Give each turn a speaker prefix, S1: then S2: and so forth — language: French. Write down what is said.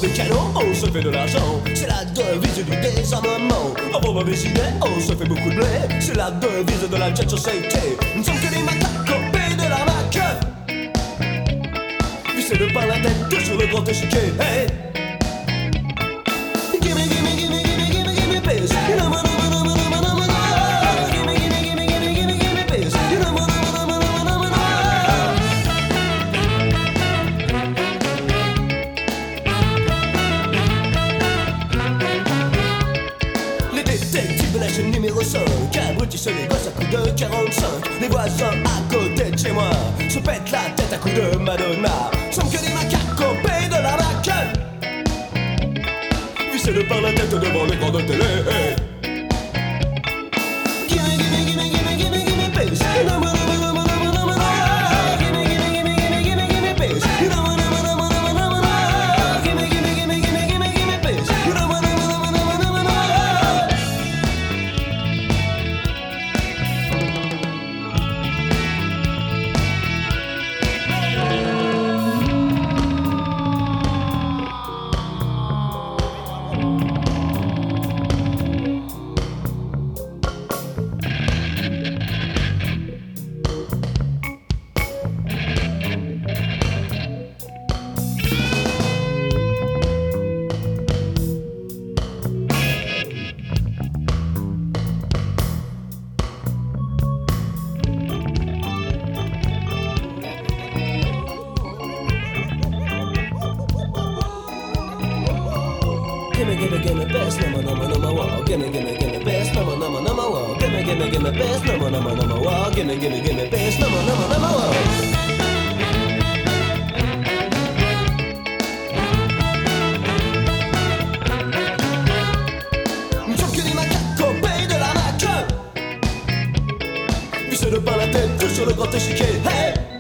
S1: de canon, on se fait de l'argent. C'est la devise du désarmement. Avant des idées, on se fait beaucoup de blé. C'est la devise de la jet society. Nous sommes que des macaques copés de l'arnaque. Vissés de par la tête, tout sur le grand échiquier. Hey. Gimme, gimme, gimme, gimme, gimme, gimme, peace. You know, gimme, gimme, gimme, gimme, gimme, gimme, peace. You know, les détectives de la chaîne numéro 5 abrutissent les gosses à coups de 45. Les voisins à côté de chez moi se pètent la tête à coups de Madonna. Sommes que des macaques au pays de la raque. Vissés de par la tête devant l'écran de télé. Gimme, gimme, gimme, gimme, gimme, gimme, peace. You know, gimme, gimme, gimme, gimme, gimme, gimme, peace. You know, gimme, gimme, gimme, gimme, gimme, gimme, peace. You know, gimme, gimme, gimme, best, number, number, number, wow. Gimme, gimme, gimme, best, number, number, number, wow. Gimme, gimme, gimme, best, number, number, number, wow. Gimme, gimme, gimme, best, number, number, number, wow. Nous sommes que des macaques au pays de l'arnaque. Vissés de par la tête, tous sur le grand échiquier. Hey!